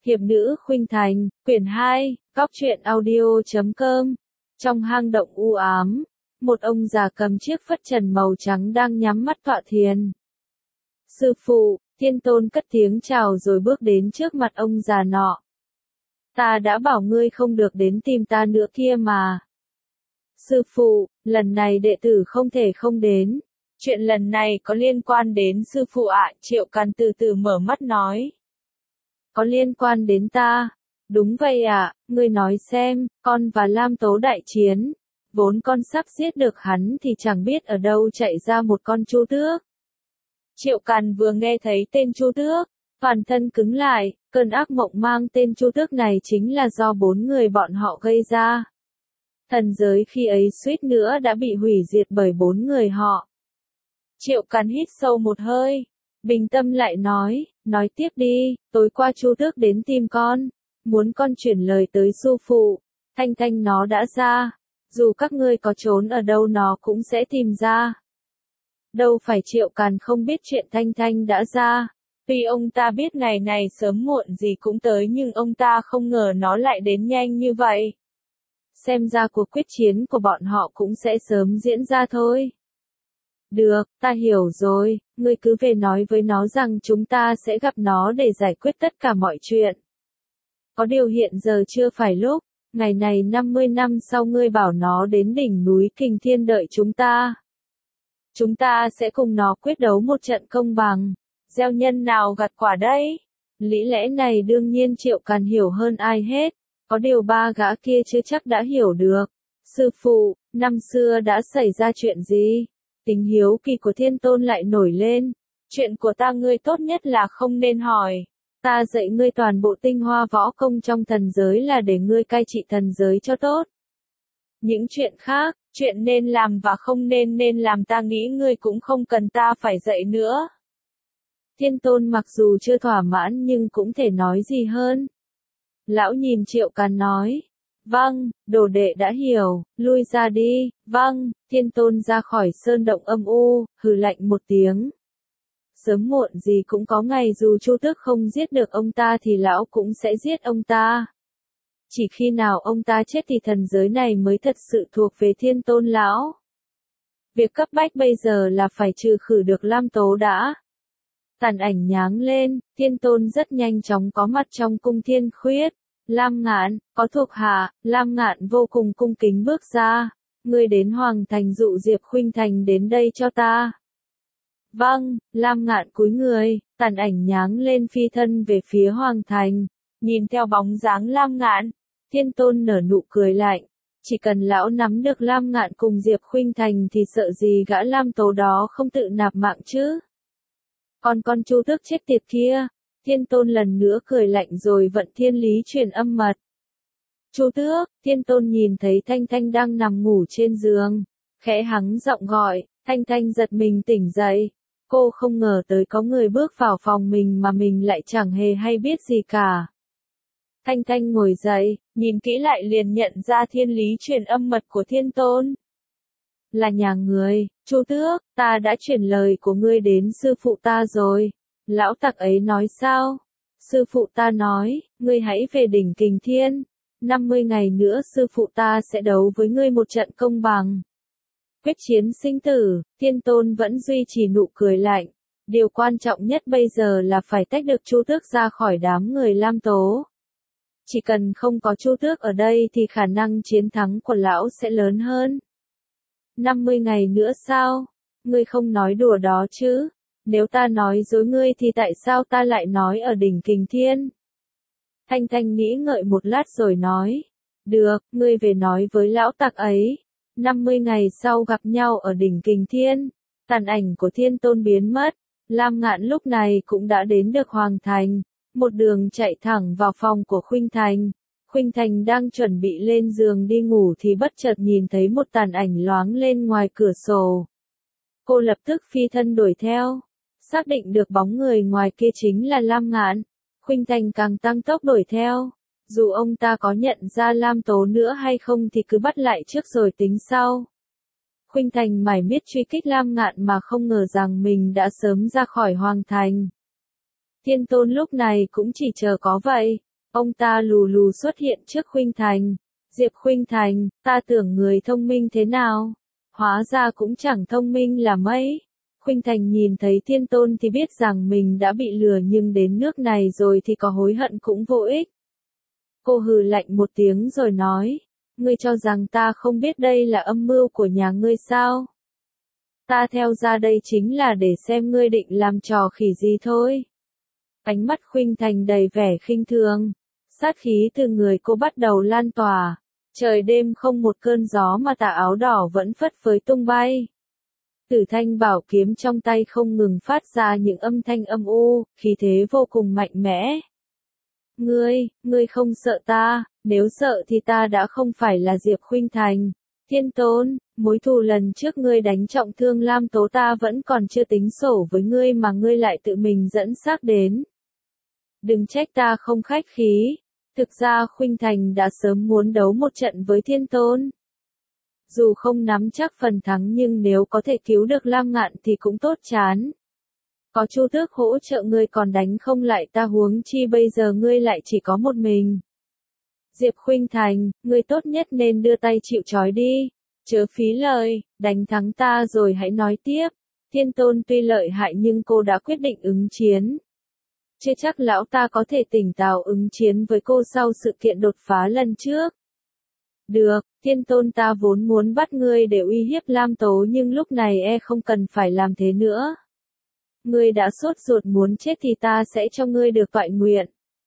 Hiệp nữ Khuynh Thành, quyển 2, góc truyện audio.com. Trong hang động u ám, một ông già cầm chiếc phất trần màu trắng đang nhắm mắt tọa thiền. Sư phụ, Thiên Tôn cất tiếng chào rồi bước đến trước mặt ông già nọ. Ta đã bảo ngươi không được đến tìm ta nữa kia mà. Sư phụ, lần này đệ tử không thể không đến. Chuyện lần này có liên quan đến sư phụ ạ, Triệu Càn từ từ mở mắt nói. Có liên quan đến ta? Đúng vậy ạ, ngươi nói xem, con và Lam Tố đại chiến. Vốn con sắp giết được hắn thì chẳng biết ở đâu chạy ra một con chu tước. Triệu Càn vừa nghe thấy tên chu tước, toàn thân cứng lại, cơn ác mộng mang tên chu tước này chính là do 4 người bọn họ gây ra. Thần giới khi ấy suýt nữa đã bị hủy diệt bởi 4 người họ. Triệu Càn hít sâu một hơi, bình tâm lại nói tiếp đi, tối qua chu tước đến tìm con, muốn con chuyển lời tới sư phụ, Thanh Thanh nó đã ra, dù các ngươi có trốn ở đâu nó cũng sẽ tìm ra. Đâu phải Triệu Càn không biết chuyện Thanh Thanh đã ra. Tuy ông ta biết ngày này sớm muộn gì cũng tới nhưng ông ta không ngờ nó lại đến nhanh như vậy. Xem ra cuộc quyết chiến của bọn họ cũng sẽ sớm diễn ra thôi. Được, ta hiểu rồi, ngươi cứ về nói với nó rằng chúng ta sẽ gặp nó để giải quyết tất cả mọi chuyện. Có điều hiện giờ chưa phải lúc, ngày này 50 năm sau ngươi bảo nó đến đỉnh núi Kình Thiên đợi chúng ta. Chúng ta sẽ cùng nó quyết đấu một trận công bằng. Gieo nhân nào gặt quả đấy? Lý lẽ này đương nhiên Triệu Càn hiểu hơn ai hết, có điều 3 gã kia chưa chắc đã hiểu được. Sư phụ, năm xưa đã xảy ra chuyện gì? Tính hiếu kỳ của Thiên Tôn lại nổi lên. Chuyện của ta ngươi tốt nhất là không nên hỏi. Ta dạy ngươi toàn bộ tinh hoa võ công trong thần giới là để ngươi cai trị thần giới cho tốt. Những chuyện khác, chuyện nên làm và không nên làm ta nghĩ ngươi cũng không cần ta phải dạy nữa. Thiên Tôn mặc dù chưa thỏa mãn nhưng cũng thể nói gì hơn. Lão nhìn Triệu Càn nói. Vâng, đồ đệ đã hiểu, lui ra đi. Vâng, Thiên Tôn ra khỏi sơn động âm u, hừ lạnh một tiếng. Sớm muộn gì cũng có ngày dù chu tước không giết được ông ta thì lão cũng sẽ giết ông ta. Chỉ khi nào ông ta chết thì thần giới này mới thật sự thuộc về Thiên Tôn lão. Việc cấp bách bây giờ là phải trừ khử được Lam Tố đã. Tàn ảnh nháng lên, Thiên Tôn rất nhanh chóng có mặt trong cung Thiên Khuyết. Lam Ngạn, có thuộc hạ, Lam Ngạn vô cùng cung kính bước ra. Ngươi đến Hoàng Thành dụ Diệp Khuynh Thành đến đây cho ta. Vâng, Lam Ngạn cúi người, tàn ảnh nháng lên phi thân về phía Hoàng Thành. Nhìn theo bóng dáng Lam Ngạn, Thiên Tôn nở nụ cười lạnh. Chỉ cần lão nắm được Lam Ngạn cùng Diệp Khuynh Thành thì sợ gì gã Lam Tố đó không tự nạp mạng chứ. Còn con chu tước chết tiệt kia. Thiên Tôn lần nữa cười lạnh rồi vận thiên lý truyền âm mật. Chu tước, Thiên Tôn nhìn thấy Thanh Thanh đang nằm ngủ trên giường. Khẽ hắng giọng gọi, Thanh Thanh giật mình tỉnh dậy. Cô không ngờ tới có người bước vào phòng mình mà mình lại chẳng hề hay biết gì cả. Thanh Thanh ngồi dậy, nhìn kỹ lại liền nhận ra thiên lý truyền âm mật của Thiên Tôn. Là nhà người, Chu tước, ta đã chuyển lời của ngươi đến sư phụ ta rồi. Lão tặc ấy nói sao? Sư phụ ta nói, ngươi hãy về đỉnh Kình Thiên. 50 ngày nữa sư phụ ta sẽ đấu với ngươi một trận công bằng. Quyết chiến sinh tử, Thiên Tôn vẫn duy trì nụ cười lạnh. Điều quan trọng nhất bây giờ là phải tách được chu tước ra khỏi đám người Lam Tố. Chỉ cần không có chu tước ở đây thì khả năng chiến thắng của lão sẽ lớn hơn. 50 ngày nữa sao? Ngươi không nói đùa đó chứ? Nếu ta nói dối ngươi thì tại sao ta lại nói ở đỉnh Kình Thiên? Thanh Thanh nghĩ ngợi một lát rồi nói. Được, ngươi về nói với lão tặc ấy. 50 ngày sau gặp nhau ở đỉnh Kình Thiên. Tàn ảnh của Thiên Tôn biến mất. Lam Ngạn lúc này cũng đã đến được Hoàng Thành. Một đường chạy thẳng vào phòng của Khuynh Thành. Khuynh Thành đang chuẩn bị lên giường đi ngủ thì bất chợt nhìn thấy một tàn ảnh loáng lên ngoài cửa sổ. Cô lập tức phi thân đuổi theo. Xác định được bóng người ngoài kia chính là Lam Ngạn. Khuynh Thành càng tăng tốc đuổi theo. Dù ông ta có nhận ra Lam Tố nữa hay không thì cứ bắt lại trước rồi tính sau. Khuynh Thành mải miết truy kích Lam Ngạn mà không ngờ rằng mình đã sớm ra khỏi Hoàng Thành. Thiên Tôn lúc này cũng chỉ chờ có vậy. Ông ta lù lù xuất hiện trước Khuynh Thành. Diệp Khuynh Thành, ta tưởng người thông minh thế nào? Hóa ra cũng chẳng thông minh là mấy. Khuynh Thành nhìn thấy Thiên Tôn thì biết rằng mình đã bị lừa, nhưng đến nước này rồi thì có hối hận cũng vô ích. Cô hừ lạnh một tiếng rồi nói, ngươi cho rằng ta không biết đây là âm mưu của nhà ngươi sao? Ta theo ra đây chính là để xem ngươi định làm trò khỉ gì thôi. Ánh mắt Khuynh Thành đầy vẻ khinh thường, sát khí từ người cô bắt đầu lan tỏa. Trời đêm không một cơn gió mà tà áo đỏ vẫn phất phới tung bay. Tử thanh bảo kiếm trong tay không ngừng phát ra những âm thanh âm u, khí thế vô cùng mạnh mẽ. Ngươi không sợ ta, nếu sợ thì ta đã không phải là Diệp Khuynh Thành. Thiên Tôn, mối thù lần trước ngươi đánh trọng thương Lam Tố ta vẫn còn chưa tính sổ với ngươi mà ngươi lại tự mình dẫn xác đến. Đừng trách ta không khách khí. Thực ra Khuynh Thành đã sớm muốn đấu một trận với Thiên Tôn. Dù không nắm chắc phần thắng nhưng nếu có thể cứu được Lam Ngạn thì cũng tốt chán. Có Chu Tước hỗ trợ ngươi còn đánh không lại ta, huống chi bây giờ ngươi lại chỉ có một mình. Diệp Khuynh Thành, ngươi tốt nhất nên đưa tay chịu trói đi. Chớ phí lời, đánh thắng ta rồi hãy nói tiếp. Thiên Tôn tuy lợi hại nhưng cô đã quyết định ứng chiến. Chưa chắc lão ta có thể tỉnh táo ứng chiến với cô sau sự kiện đột phá lần trước. Được, Thiên Tôn ta vốn muốn bắt ngươi để uy hiếp Lam Tố nhưng lúc này không cần phải làm thế nữa. Ngươi đã sốt ruột muốn chết thì ta sẽ cho ngươi được toại nguyện.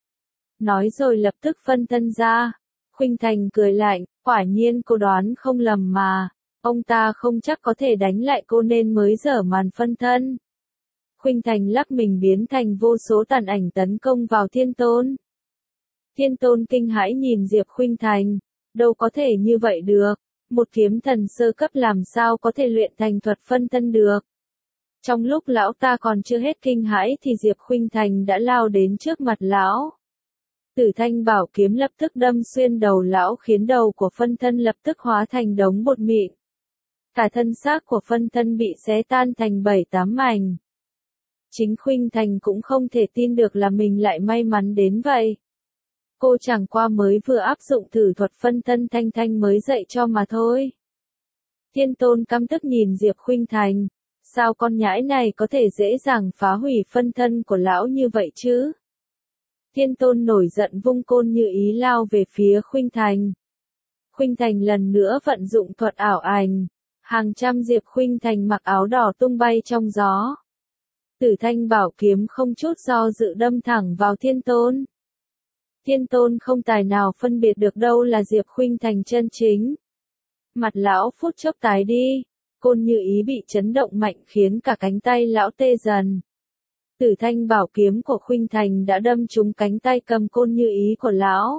Nói rồi lập tức phân thân ra. Khuynh Thành cười lạnh, quả nhiên cô đoán không lầm mà. Ông ta không chắc có thể đánh lại cô nên mới dở màn phân thân. Khuynh Thành lắc mình biến thành vô số tàn ảnh tấn công vào Thiên Tôn. Thiên Tôn kinh hãi nhìn Diệp Khuynh Thành. Đâu có thể như vậy được. Một kiếm thần sơ cấp làm sao có thể luyện thành thuật phân thân được. Trong lúc lão ta còn chưa hết kinh hãi thì Diệp Khuynh Thành đã lao đến trước mặt lão. Tử thanh bảo kiếm lập tức đâm xuyên đầu lão khiến đầu của phân thân lập tức hóa thành đống bột mịn. Cả thân xác của phân thân bị xé tan thành 7-8 mảnh. Chính Khuynh Thành cũng không thể tin được là mình lại may mắn đến vậy. Cô chẳng qua mới vừa áp dụng thử thuật phân thân Thanh Thanh mới dạy cho mà thôi. Thiên Tôn căm tức nhìn Diệp Khuynh Thành. Sao con nhãi này có thể dễ dàng phá hủy phân thân của lão như vậy chứ? Thiên Tôn nổi giận vung côn như ý lao về phía Khuynh Thành. Khuynh Thành lần nữa vận dụng thuật ảo ảnh. Hàng trăm Diệp Khuynh Thành mặc áo đỏ tung bay trong gió. Tử thanh bảo kiếm không chút do dự đâm thẳng vào Thiên Tôn. Thiên Tôn không tài nào phân biệt được đâu là Diệp Khuynh Thành chân chính. Mặt lão phút chốc tái đi. Côn như ý bị chấn động mạnh khiến cả cánh tay lão tê dần. Tử thanh bảo kiếm của Khuynh Thành đã đâm trúng cánh tay cầm côn như ý của lão.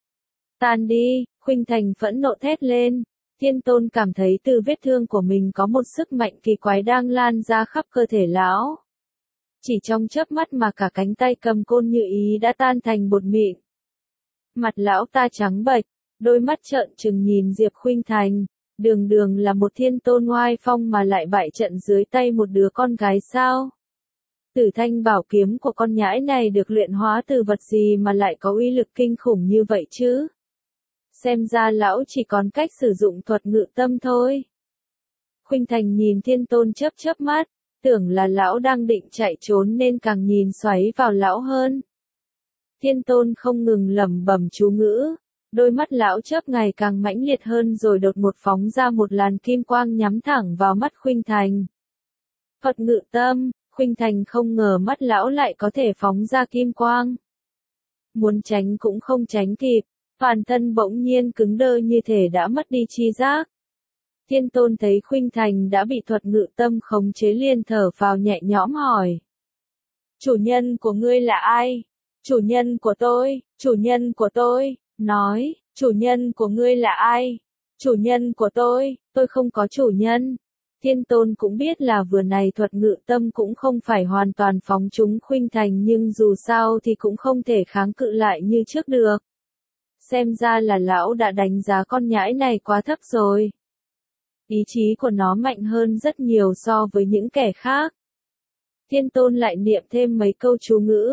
Tan đi, Khuynh Thành phẫn nộ thét lên. Thiên Tôn cảm thấy từ vết thương của mình có một sức mạnh kỳ quái đang lan ra khắp cơ thể lão. Chỉ trong chớp mắt mà cả cánh tay cầm côn như ý đã tan thành bột mịn. Mặt lão ta trắng bệch, đôi mắt trợn trừng nhìn Diệp Khuynh Thành. Đường đường là một Thiên Tôn oai phong mà lại bại trận dưới tay một đứa con gái sao? Tử thanh bảo kiếm của con nhãi này được luyện hóa từ vật gì mà lại có uy lực kinh khủng như vậy chứ? Xem ra lão chỉ còn cách sử dụng thuật ngự tâm thôi. Khuynh Thành nhìn Thiên Tôn chớp chớp mắt, tưởng là lão đang định chạy trốn nên càng nhìn xoáy vào lão hơn. Thiên Tôn không ngừng lẩm bẩm chú ngữ. Đôi mắt lão chớp ngày càng mãnh liệt hơn rồi đột ngột phóng ra một làn kim quang nhắm thẳng vào mắt Khuynh Thành. Phật ngự tâm, Khuynh Thành không ngờ mắt lão lại có thể phóng ra kim quang. Muốn tránh cũng không tránh kịp, toàn thân bỗng nhiên cứng đơ như thể đã mất đi tri giác. Thiên Tôn thấy Khuynh Thành đã bị thuật ngự tâm khống chế liền thở phào nhẹ nhõm hỏi. Chủ nhân của ngươi là ai? Chủ nhân của tôi, chủ nhân của tôi. Nói, chủ nhân của ngươi là ai? Chủ nhân của tôi không có chủ nhân. Thiên Tôn cũng biết là vừa này thuật ngự tâm cũng không phải hoàn toàn phóng trúng Khuynh Thành nhưng dù sao thì cũng không thể kháng cự lại như trước được. Xem ra là lão đã đánh giá con nhãi này quá thấp rồi. Ý chí của nó mạnh hơn rất nhiều so với những kẻ khác. Thiên Tôn lại niệm thêm mấy câu chú ngữ.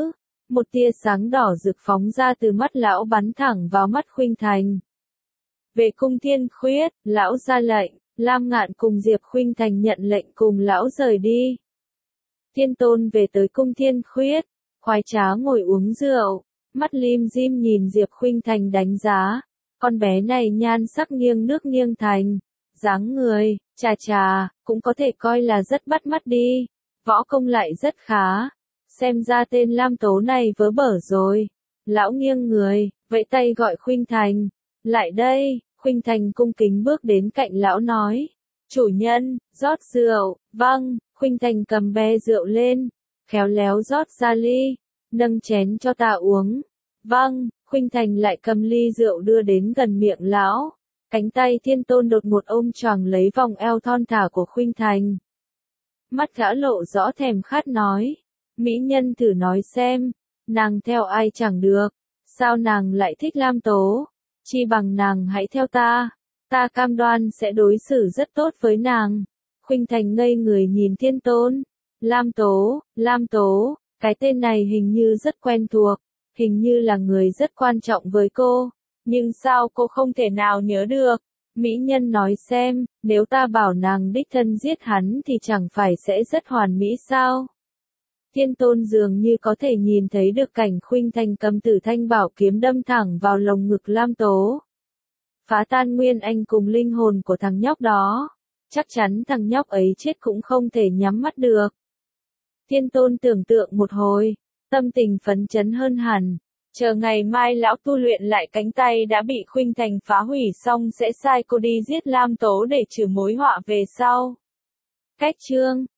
Một tia sáng đỏ rực phóng ra từ mắt lão bắn thẳng vào mắt Khuynh Thành. Về cung Thiên Khuyết, lão ra lệnh, Lam Ngạn cùng Diệp Khuynh Thành nhận lệnh cùng lão rời đi. Thiên Tôn về tới cung Thiên Khuyết, khoái trá ngồi uống rượu, mắt lim dim nhìn Diệp Khuynh Thành đánh giá, con bé này nhan sắc nghiêng nước nghiêng thành, dáng người, chà, cũng có thể coi là rất bắt mắt đi, võ công lại rất khá, xem ra tên Lam Tố này vớ bở rồi. Lão nghiêng người, vẫy tay gọi Khuynh Thành, lại đây. Khuynh Thành cung kính bước đến cạnh lão nói, chủ nhân, rót rượu, vâng. Khuynh Thành cầm be rượu lên, khéo léo rót ra ly, nâng chén cho ta uống, vâng. Khuynh Thành lại cầm ly rượu đưa đến gần miệng lão, cánh tay Thiên Tôn đột ngột ôm choàng lấy vòng eo thon thả của Khuynh Thành. Mắt gã lộ rõ thèm khát nói, mỹ nhân thử nói xem, nàng theo ai chẳng được, sao nàng lại thích Lam Tố? Chi bằng nàng hãy theo ta cam đoan sẽ đối xử rất tốt với nàng. Khuynh Thành ngây người nhìn Thiên Tôn. Lam Tố, cái tên này hình như rất quen thuộc, hình như là người rất quan trọng với cô, nhưng sao cô không thể nào nhớ được? Mỹ nhân nói xem, nếu ta bảo nàng đích thân giết hắn thì chẳng phải sẽ rất hoàn mỹ sao? Thiên Tôn dường như có thể nhìn thấy được cảnh Khuynh Thành cầm Tử Thanh bảo kiếm đâm thẳng vào lồng ngực Lam Tố. Phá tan nguyên anh cùng linh hồn của thằng nhóc đó. Chắc chắn thằng nhóc ấy chết cũng không thể nhắm mắt được. Thiên Tôn tưởng tượng một hồi, tâm tình phấn chấn hơn hẳn. Chờ ngày mai lão tu luyện lại cánh tay đã bị Khuynh Thành phá hủy xong sẽ sai cô đi giết Lam Tố để trừ mối họa về sau. Cách chương